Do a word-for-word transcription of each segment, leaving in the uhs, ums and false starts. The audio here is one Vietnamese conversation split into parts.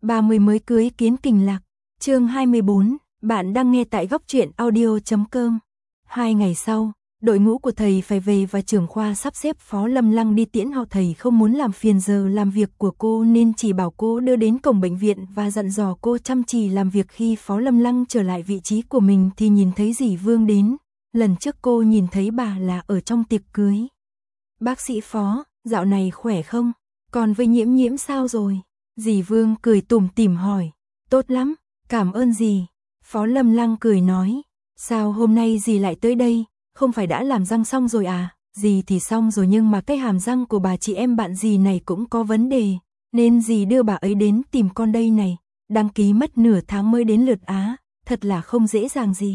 ba mươi mới cưới kiến kình lạc, chương hai mươi bốn, bạn đang nghe tại góc truyện audio chấm com. Hai ngày sau, đội ngũ của thầy phải về và trưởng khoa sắp xếp Phó Lâm Lăng đi tiễn họ. Thầy không muốn làm phiền giờ làm việc của cô nên chỉ bảo cô đưa đến cổng bệnh viện và dặn dò cô chăm chỉ làm việc. Khi Phó Lâm Lăng trở lại vị trí của mình thì nhìn thấy dì Vương đến. Lần trước cô nhìn thấy bà là ở trong tiệc cưới. Bác sĩ Phó, dạo này khỏe không? Còn với Nhiễm Nhiễm sao rồi? Dì Vương cười tủm tỉm hỏi. Tốt lắm, cảm ơn dì. Phó Lâm Lăng cười nói. Sao hôm nay dì lại tới đây? Không phải đã làm răng xong rồi à? Dì thì xong rồi nhưng mà cái hàm răng của bà chị em bạn dì này cũng có vấn đề, nên dì đưa bà ấy đến tìm con đây này. Đăng ký mất nửa tháng mới đến lượt á, thật là không dễ dàng gì.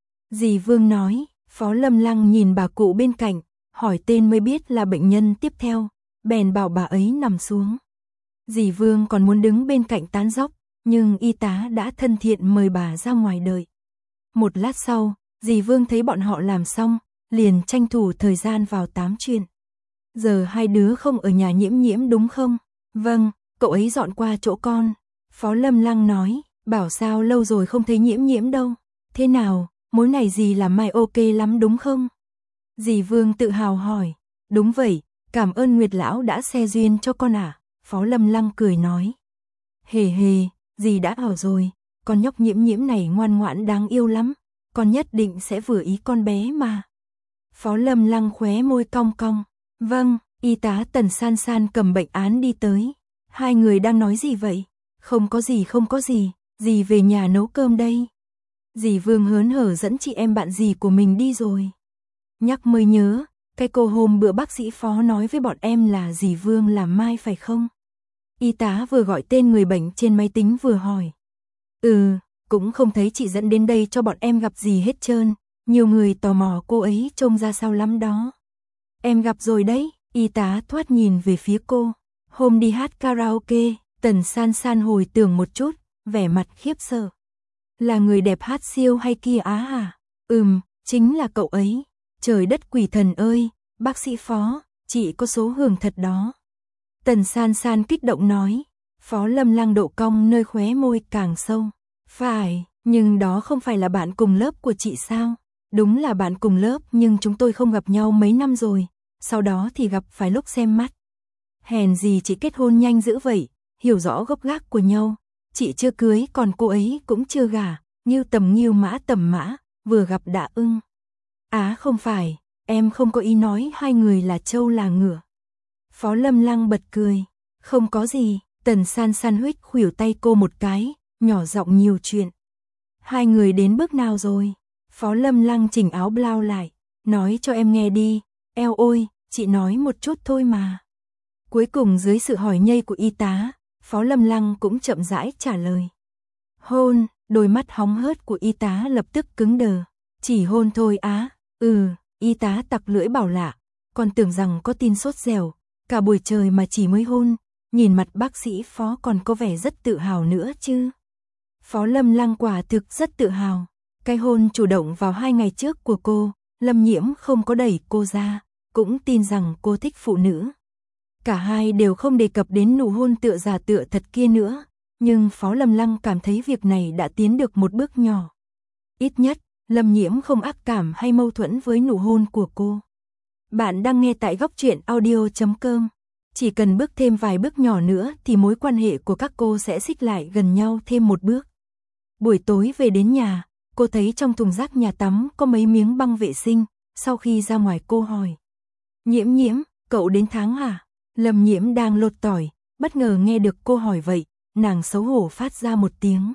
Dì Vương nói. Phó Lâm Lăng nhìn bà cụ bên cạnh, hỏi tên mới biết là bệnh nhân tiếp theo, bèn bảo bà ấy nằm xuống. Dì Vương còn muốn đứng bên cạnh tán dóc, nhưng y tá đã thân thiện mời bà ra ngoài đợi. Một lát sau, dì Vương thấy bọn họ làm xong, liền tranh thủ thời gian vào tám chuyện. Giờ hai đứa không ở nhà Nhiễm Nhiễm đúng không? Vâng, cậu ấy dọn qua chỗ con. Phó Lâm Lăng nói, bảo sao lâu rồi không thấy Nhiễm Nhiễm đâu. Thế nào, mối này dì làm mai ok lắm đúng không? Dì Vương tự hào hỏi. Đúng vậy, cảm ơn Nguyệt Lão đã xe duyên cho con à? Phó Lâm Lăng cười nói. Hề hề, dì đã bảo rồi, con nhóc Nhiễm Nhiễm này ngoan ngoãn đáng yêu lắm, con nhất định sẽ vừa ý con bé mà. Phó Lâm Lăng khóe môi cong cong. Vâng, y tá Tần San San cầm bệnh án đi tới. Hai người đang nói gì vậy? Không có gì không có gì, dì về nhà nấu cơm đây. Dì Vương hớn hở dẫn chị em bạn dì của mình đi rồi. Nhắc mới nhớ, cái cô hôm bữa bác sĩ Phó nói với bọn em là dì Vương làm mai phải không? Y tá vừa gọi tên người bệnh trên máy tính vừa hỏi. Ừ, cũng không thấy chị dẫn đến đây cho bọn em gặp gì hết trơn. Nhiều người tò mò cô ấy trông ra sao lắm đó. Em gặp rồi đấy, y tá thoát nhìn về phía cô. Hôm đi hát karaoke, Tần San San hồi tưởng một chút, vẻ mặt khiếp sợ. Là người đẹp hát siêu hay kia á à? Ừm, chính là cậu ấy. Trời đất quỷ thần ơi, bác sĩ Phó, chị có số hưởng thật đó. Tần San San kích động nói. Phó Lâm Lăng độ cong nơi khóe môi càng sâu. Phải, nhưng đó không phải là bạn cùng lớp của chị sao? Đúng là bạn cùng lớp nhưng chúng tôi không gặp nhau mấy năm rồi, sau đó thì gặp phải lúc xem mắt. Hèn gì chị kết hôn nhanh dữ vậy, hiểu rõ gốc gác của nhau. Chị chưa cưới còn cô ấy cũng chưa gả, như tầm nghiêu mã tầm mã, vừa gặp đã ưng. Á không phải, em không có ý nói hai người là trâu là ngựa. Phó Lâm Lăng bật cười. Không có gì, Tần San San huých khuỷu tay cô một cái, nhỏ giọng nhiều chuyện. Hai người đến bước nào rồi? Phó Lâm Lăng chỉnh áo blau lại, nói cho em nghe đi. Eo ôi, chị nói một chút thôi mà. Cuối cùng dưới sự hỏi nhây của y tá, Phó Lâm Lăng cũng chậm rãi trả lời. Hôn, đôi mắt hóng hớt của y tá lập tức cứng đờ. Chỉ hôn thôi á? Ừ, y tá tặc lưỡi bảo lạ, còn tưởng rằng có tin sốt dẻo, cả buổi trời mà chỉ mới hôn. Nhìn mặt bác sĩ Phó còn có vẻ rất tự hào nữa chứ. Phó Lâm Lăng quả thực rất tự hào. Cái hôn chủ động vào hai ngày trước của cô, Lâm Nhiễm không có đẩy cô ra, cũng tin rằng cô thích phụ nữ. Cả hai đều không đề cập đến nụ hôn tựa giả tựa thật kia nữa, nhưng Phó Lâm Lăng cảm thấy việc này đã tiến được một bước nhỏ. Ít nhất, Lâm Nhiễm không ác cảm hay mâu thuẫn với nụ hôn của cô. Bạn đang nghe tại góc truyện audio chấm com. Chỉ cần bước thêm vài bước nhỏ nữa thì mối quan hệ của các cô sẽ xích lại gần nhau thêm một bước. Buổi tối về đến nhà, cô thấy trong thùng rác nhà tắm có mấy miếng băng vệ sinh, sau khi ra ngoài cô hỏi. Nhiễm Nhiễm, cậu đến tháng à? Lâm Nhiễm đang lột tỏi, bất ngờ nghe được cô hỏi vậy, nàng xấu hổ phát ra một tiếng.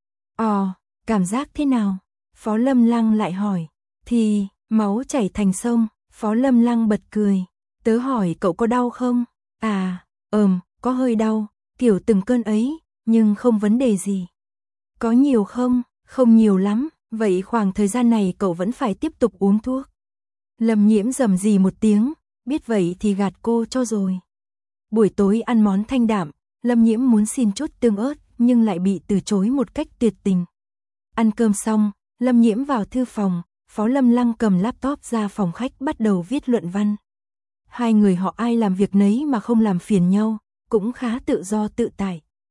Ồ, cảm giác thế nào? Phó Lâm Lăng lại hỏi. Thì, máu chảy thành sông. Phó Lâm Lăng bật cười. Tớ hỏi cậu có đau không? À, ừm, có hơi đau, kiểu từng cơn ấy, nhưng không vấn đề gì. Có nhiều không? Không nhiều lắm, vậy khoảng thời gian này cậu vẫn phải tiếp tục uống thuốc. Lâm Nhiễm rầm rì một tiếng, biết vậy thì gạt cô cho rồi. Buổi tối ăn món thanh đạm, Lâm Nhiễm muốn xin chút tương ớt nhưng lại bị từ chối một cách tuyệt tình. Ăn cơm xong, Lâm Nhiễm vào thư phòng, Phó Lâm Lăng cầm laptop ra phòng khách bắt đầu viết luận văn. Hai người họ ai làm việc nấy mà không làm phiền nhau, cũng khá tự do tự tại.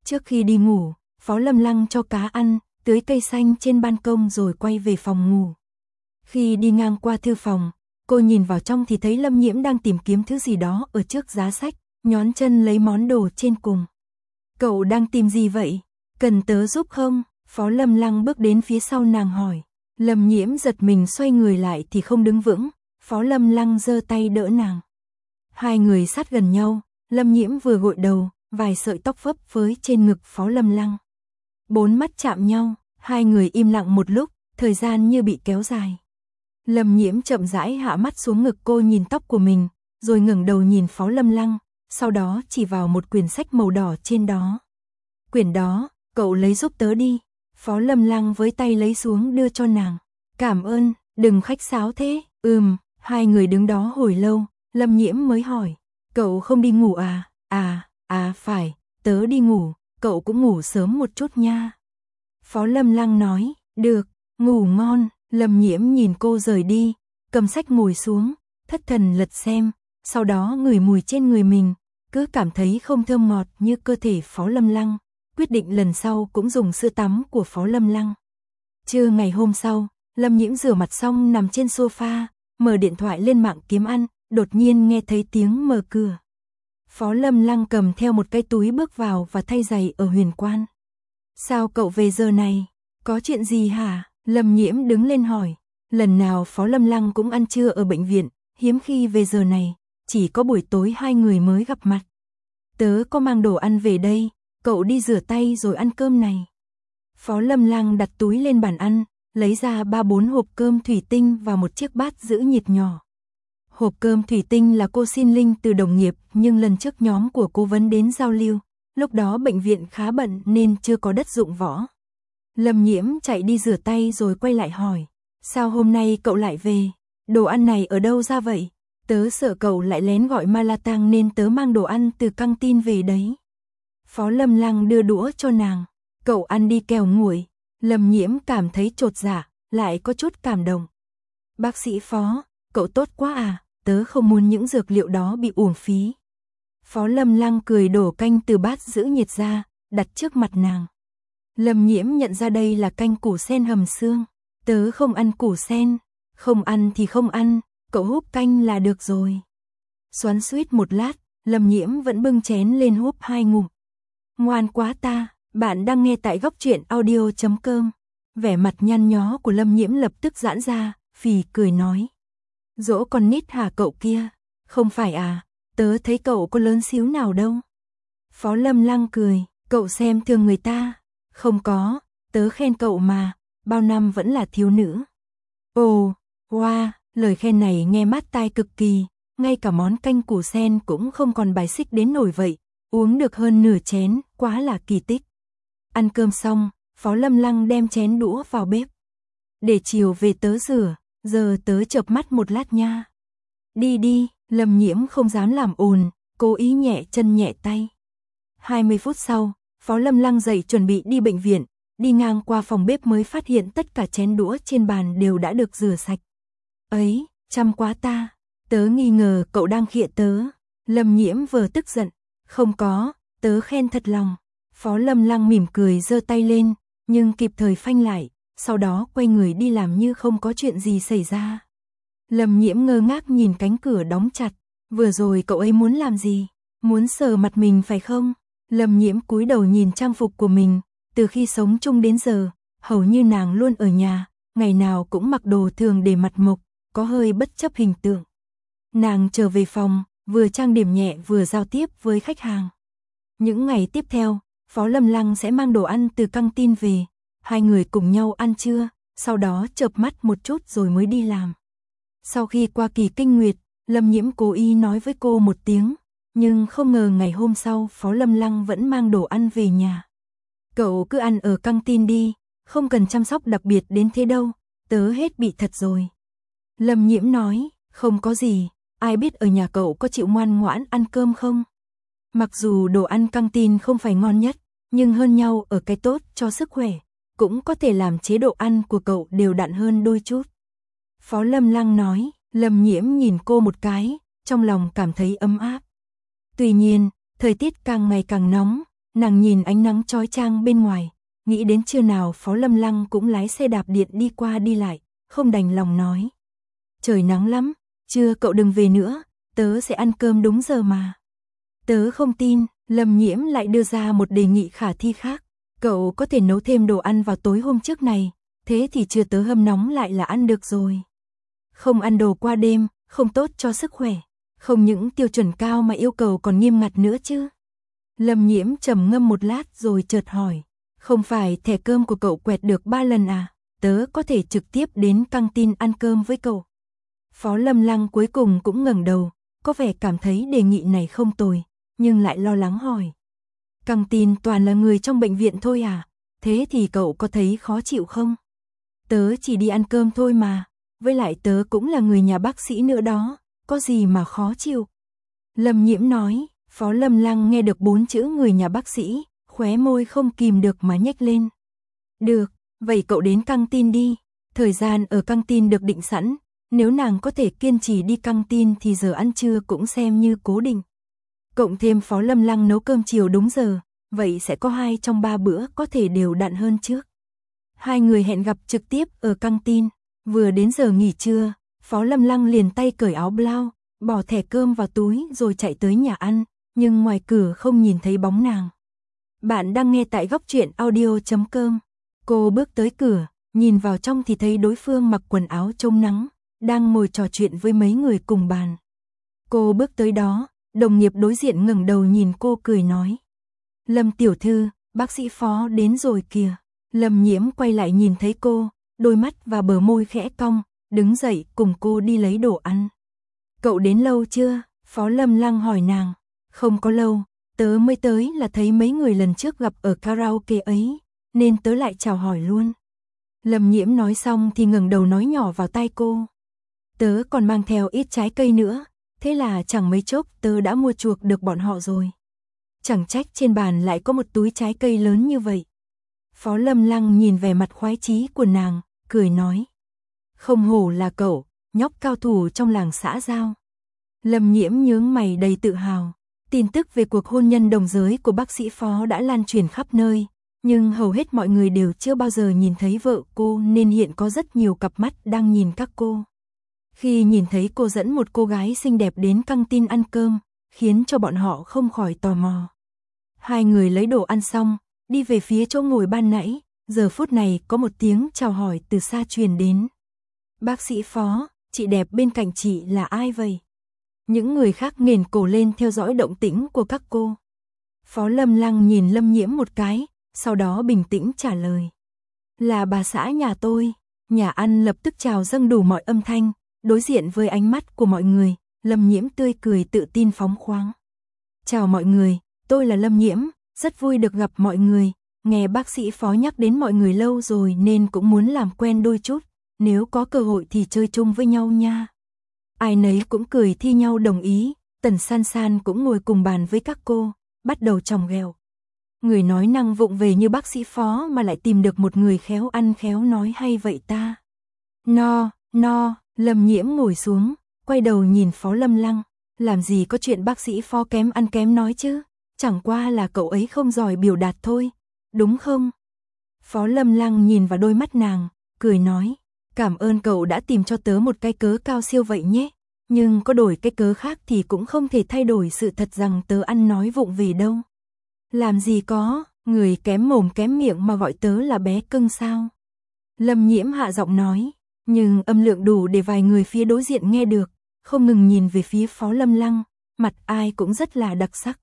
Trước khi đi ngủ, Phó Lâm Lăng cho cá ăn, tưới cây xanh trên ban công rồi quay về phòng ngủ. Khi đi ngang qua thư phòng, cô nhìn vào trong thì thấy Lâm Nhiễm đang tìm kiếm thứ gì đó ở trước giá sách, nhón chân lấy món đồ trên cùng. Cậu đang tìm gì vậy? Cần tớ giúp không? Phó Lâm Lăng bước đến phía sau nàng hỏi. Lâm Nhiễm giật mình xoay người lại thì không đứng vững, Phó Lâm Lăng giơ tay đỡ nàng. Hai người sát gần nhau, Lâm Nhiễm vừa gội đầu, vài sợi tóc phấp phới trên ngực Phó Lâm Lăng. Bốn mắt chạm nhau, hai người im lặng một lúc, thời gian như bị kéo dài. Lâm Nhiễm chậm rãi hạ mắt xuống ngực cô nhìn tóc của mình, rồi ngẩng đầu nhìn Phó Lâm Lăng, sau đó chỉ vào một quyển sách màu đỏ trên đó. Quyển đó, cậu lấy giúp tớ đi. Phó Lâm Lăng với tay lấy xuống đưa cho nàng. Cảm ơn, đừng khách sáo thế. Ừm, hai người đứng đó hồi lâu, Lâm Nhiễm mới hỏi. Cậu không đi ngủ à? À, à phải, tớ đi ngủ, cậu cũng ngủ sớm một chút nha. Phó Lâm Lăng nói, được, ngủ ngon. Lâm Nhiễm nhìn cô rời đi, cầm sách ngồi xuống, thất thần lật xem, sau đó ngửi mùi trên người mình, cứ cảm thấy không thơm ngọt như cơ thể Phó Lâm Lăng, quyết định lần sau cũng dùng sữa tắm của Phó Lâm Lăng. Trưa ngày hôm sau, Lâm Nhiễm rửa mặt xong nằm trên sofa, mở điện thoại lên mạng kiếm ăn, đột nhiên nghe thấy tiếng mở cửa. Phó Lâm Lăng cầm theo một cái túi bước vào và thay giày ở Huyền Quan. Sao cậu về giờ này? Có chuyện gì hả? Lâm Nhiễm đứng lên hỏi. Lần nào Phó Lâm Lăng cũng ăn trưa ở bệnh viện, hiếm khi về giờ này, chỉ có buổi tối hai người mới gặp mặt. Tớ có mang đồ ăn về đây, cậu đi rửa tay rồi ăn cơm này. Phó Lâm Lăng đặt túi lên bàn ăn, lấy ra ba bốn hộp cơm thủy tinh và một chiếc bát giữ nhiệt nhỏ. Hộp cơm thủy tinh là cô xin linh từ đồng nghiệp, nhưng lần trước nhóm của cô vấn đến giao lưu, lúc đó bệnh viện khá bận nên chưa có đất dụng võ. Lâm Nhiễm chạy đi rửa tay rồi quay lại hỏi, sao hôm nay cậu lại về? Đồ ăn này ở đâu ra vậy? Tớ sợ cậu lại lén gọi ma la tang nên tớ mang đồ ăn từ căng tin về đấy. Phó Lâm Lăng đưa đũa cho nàng, cậu ăn đi kẻo nguội. Lâm Nhiễm cảm thấy chột dạ, lại có chút cảm động. Bác sĩ Phó, cậu tốt quá à, tớ không muốn những dược liệu đó bị uổng phí. Phó Lâm Lăng cười đổ canh từ bát giữ nhiệt ra, đặt trước mặt nàng. Lâm Nhiễm nhận ra đây là canh củ sen hầm xương. Tớ không ăn củ sen, không ăn thì không ăn, cậu húp canh là được rồi. Xoắn xuýt một lát, Lâm Nhiễm vẫn bưng chén lên húp hai ngụm. Ngoan quá ta, bạn đang nghe tại góc truyện audio chấm com. Vẻ mặt nhăn nhó của Lâm Nhiễm lập tức giãn ra, phì cười nói. Dỗ con nít hả cậu kia? Không phải à, tớ thấy cậu có lớn xíu nào đâu. Phó Lâm Lăng cười, cậu xem thường người ta. Không có, tớ khen cậu mà, bao năm vẫn là thiếu nữ. Ồ, wow, lời khen này nghe mát tai cực kỳ, ngay cả món canh củ sen cũng không còn bài xích đến nổi vậy, uống được hơn nửa chén, quá là kỳ tích. Ăn cơm xong, Phó Lâm Lăng đem chén đũa vào bếp. Để chiều về tớ rửa, giờ tớ chợp mắt một lát nha. Đi đi, Lâm Nhiễm không dám làm ồn, cố ý nhẹ chân nhẹ tay. hai mươi phút sau, Phó Lâm Lăng dậy chuẩn bị đi bệnh viện, đi ngang qua phòng bếp mới phát hiện tất cả chén đũa trên bàn đều đã được rửa sạch. Ấy, chăm quá ta, tớ nghi ngờ cậu đang khịa tớ. Lâm Nhiễm vừa tức giận, không có, tớ khen thật lòng. Phó Lâm Lăng mỉm cười giơ tay lên, nhưng kịp thời phanh lại, sau đó quay người đi làm như không có chuyện gì xảy ra. Lâm Nhiễm ngơ ngác nhìn cánh cửa đóng chặt, vừa rồi cậu ấy muốn làm gì? Muốn sờ mặt mình phải không? Lâm Nhiễm cúi đầu nhìn trang phục của mình, từ khi sống chung đến giờ, hầu như nàng luôn ở nhà, ngày nào cũng mặc đồ thường để mặt mộc, có hơi bất chấp hình tượng. Nàng trở về phòng, vừa trang điểm nhẹ vừa giao tiếp với khách hàng. Những ngày tiếp theo, Phó Lâm Lăng sẽ mang đồ ăn từ căng tin về, hai người cùng nhau ăn trưa, sau đó chợp mắt một chút rồi mới đi làm. Sau khi qua kỳ kinh nguyệt, Lâm Nhiễm cố ý nói với cô một tiếng, nhưng không ngờ ngày hôm sau Phó Lâm Lăng vẫn mang đồ ăn về nhà. Cậu cứ ăn ở căng tin đi, không cần chăm sóc đặc biệt đến thế đâu, tớ hết bị thật rồi. Lâm Nhiễm nói, không có gì, ai biết ở nhà cậu có chịu ngoan ngoãn ăn cơm không? Mặc dù đồ ăn căng tin không phải ngon nhất, nhưng hơn nhau ở cái tốt cho sức khỏe, cũng có thể làm chế độ ăn của cậu đều đặn hơn đôi chút. Phó Lâm Lăng nói, Lâm Nhiễm nhìn cô một cái, trong lòng cảm thấy ấm áp. Tuy nhiên, thời tiết càng ngày càng nóng, Nàng nhìn ánh nắng chói chang bên ngoài, nghĩ đến trưa nào Phó Lâm Lăng cũng lái xe đạp điện đi qua đi lại, không đành lòng nói. Trời nắng lắm, trưa cậu đừng về nữa, tớ sẽ ăn cơm đúng giờ mà. Tớ không tin, Lâm Nhiễm lại đưa ra một đề nghị khả thi khác. Cậu có thể nấu thêm đồ ăn vào tối hôm trước này, thế thì trưa tớ hâm nóng lại là ăn được rồi. Không ăn đồ qua đêm, không tốt cho sức khỏe. Không những tiêu chuẩn cao mà yêu cầu còn nghiêm ngặt nữa chứ. Lâm Nhiễm trầm ngâm một lát rồi chợt hỏi. Không phải thẻ cơm của cậu quẹt được ba lần à? Tớ có thể trực tiếp đến căng tin ăn cơm với cậu. Phó Lâm Lăng cuối cùng cũng ngẩng đầu, có vẻ cảm thấy đề nghị này không tồi, nhưng lại lo lắng hỏi. Căng tin toàn là người trong bệnh viện thôi à? Thế thì cậu có thấy khó chịu không? Tớ chỉ đi ăn cơm thôi mà, với lại tớ cũng là người nhà bác sĩ nữa đó, có gì mà khó chịu. Lâm Nhiễm nói. Phó Lâm Lăng nghe được bốn chữ người nhà bác sĩ, khóe môi không kìm được mà nhếch lên. Được, vậy cậu đến căng tin đi, thời gian ở căng tin được định sẵn, nếu nàng có thể kiên trì đi căng tin thì giờ ăn trưa cũng xem như cố định. Cộng thêm Phó Lâm Lăng nấu cơm chiều đúng giờ, vậy sẽ có hai trong ba bữa có thể đều đặn hơn trước. Hai người hẹn gặp trực tiếp ở căng tin, vừa đến giờ nghỉ trưa, Phó Lâm Lăng liền tay cởi áo blau, bỏ thẻ cơm vào túi rồi chạy tới nhà ăn. Nhưng ngoài cửa không nhìn thấy bóng nàng. Bạn đang nghe tại góc truyện audio chấm com. Cô bước tới cửa, nhìn vào trong thì thấy đối phương mặc quần áo chống nắng, đang ngồi trò chuyện với mấy người cùng bàn. Cô bước tới đó, đồng nghiệp đối diện ngẩng đầu nhìn cô cười nói. Lâm tiểu thư, bác sĩ Phó đến rồi kìa. Lâm Nhiễm quay lại nhìn thấy cô, đôi mắt và bờ môi khẽ cong, đứng dậy cùng cô đi lấy đồ ăn. Cậu đến lâu chưa? Phó Lâm Lăng hỏi nàng. Không có lâu, tớ mới tới là thấy mấy người lần trước gặp ở karaoke ấy, nên tớ lại chào hỏi luôn. Lâm Nhiễm nói xong thì ngẩng đầu nói nhỏ vào tai cô. Tớ còn mang theo ít trái cây nữa, thế là chẳng mấy chốc tớ đã mua chuộc được bọn họ rồi. Chẳng trách trên bàn lại có một túi trái cây lớn như vậy. Phó Lâm Lăng nhìn vẻ mặt khoái chí của nàng, cười nói. Không hổ là cậu, nhóc cao thủ trong làng xã giao. Lâm Nhiễm nhướng mày đầy tự hào. Tin tức về cuộc hôn nhân đồng giới của bác sĩ Phó đã lan truyền khắp nơi, nhưng hầu hết mọi người đều chưa bao giờ nhìn thấy vợ cô nên hiện có rất nhiều cặp mắt đang nhìn các cô. Khi nhìn thấy cô dẫn một cô gái xinh đẹp đến căng tin ăn cơm, khiến cho bọn họ không khỏi tò mò. Hai người lấy đồ ăn xong, đi về phía chỗ ngồi ban nãy, giờ phút này có một tiếng chào hỏi từ xa truyền đến. Bác sĩ Phó, chị đẹp bên cạnh chị là ai vậy? Những người khác nghển cổ lên theo dõi động tĩnh của các cô. Phó Lâm Lăng nhìn Lâm Nhiễm một cái, sau đó bình tĩnh trả lời. Là bà xã nhà tôi. Nhà ăn lập tức trào dâng đủ mọi âm thanh, đối diện với ánh mắt của mọi người, Lâm Nhiễm tươi cười tự tin phóng khoáng. Chào mọi người, tôi là Lâm Nhiễm, rất vui được gặp mọi người, nghe bác sĩ Phó nhắc đến mọi người lâu rồi nên cũng muốn làm quen đôi chút, nếu có cơ hội thì chơi chung với nhau nha. Ai nấy cũng cười thi nhau đồng ý, Tần San San cũng ngồi cùng bàn với các cô, bắt đầu chòng ghẹo. Người nói năng vụng về như bác sĩ Phó mà lại tìm được một người khéo ăn khéo nói hay vậy ta. No, no, Lâm Nhiễm ngồi xuống, quay đầu nhìn Phó Lâm Lăng, làm gì có chuyện bác sĩ Phó kém ăn kém nói chứ, chẳng qua là cậu ấy không giỏi biểu đạt thôi, đúng không? Phó Lâm Lăng nhìn vào đôi mắt nàng, cười nói. Cảm ơn cậu đã tìm cho tớ một cái cớ cao siêu vậy nhé, nhưng có đổi cái cớ khác thì cũng không thể thay đổi sự thật rằng tớ ăn nói vụng về đâu. Làm gì có, người kém mồm kém miệng mà gọi tớ là bé cưng sao? Lâm Nhiễm hạ giọng nói, nhưng âm lượng đủ để vài người phía đối diện nghe được, không ngừng nhìn về phía Phó Lâm Lăng, mặt ai cũng rất là đặc sắc.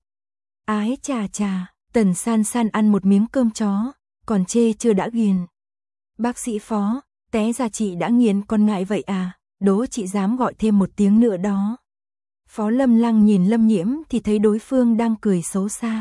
Ái chà chà, Tần San San ăn một miếng cơm chó, còn chê chưa đã ghiền. Bác sĩ Phó, té ra chị đã nghiền còn ngại vậy à, đố chị dám gọi thêm một tiếng nữa đó. Phó Lâm Lăng nhìn Lâm Nhiễm thì thấy đối phương đang cười xấu xa.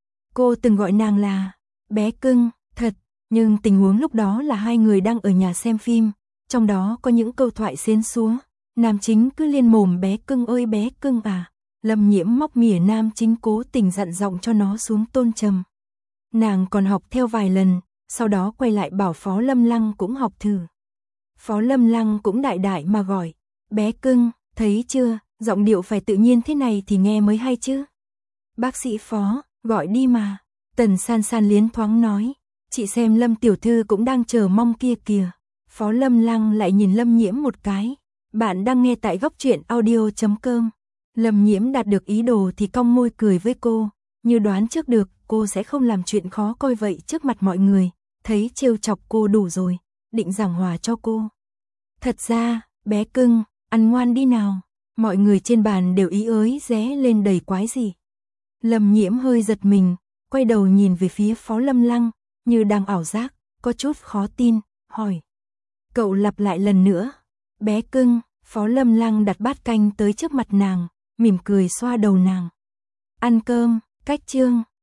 Cô từng gọi nàng là bé cưng, thật, nhưng tình huống lúc đó là hai người đang ở nhà xem phim, trong đó có những câu thoại xến xúa, nam chính cứ liên mồm bé cưng ơi bé cưng à, Lâm Nhiễm móc mỉa nam chính cố tình dặn giọng cho nó xuống tôn trầm. Nàng còn học theo vài lần, sau đó quay lại bảo Phó Lâm Lăng cũng học thử. Phó Lâm Lăng cũng đại đại mà gọi, bé cưng, thấy chưa, giọng điệu phải tự nhiên thế này thì nghe mới hay chứ. Bác sĩ Phó, gọi đi mà. Tần San San liến thoáng nói, chị xem Lâm tiểu thư cũng đang chờ mong kia kìa. Phó Lâm Lăng lại nhìn Lâm Nhiễm một cái. Bạn đang nghe tại góc truyện audio chấm com. Lâm Nhiễm đạt được ý đồ thì cong môi cười với cô, như đoán trước được cô sẽ không làm chuyện khó coi vậy trước mặt mọi người, thấy trêu chọc cô đủ rồi, định giảng hòa cho cô. Thật ra, bé cưng, ăn ngoan đi nào, mọi người trên bàn đều ý ới ré lên đầy quái gì. Lâm Nhiễm hơi giật mình, quay đầu nhìn về phía Phó Lâm Lăng, như đang ảo giác, có chút khó tin, hỏi. Cậu lặp lại lần nữa, bé cưng. Phó Lâm Lăng đặt bát canh tới trước mặt nàng, mỉm cười xoa đầu nàng. Ăn cơm, cách chương.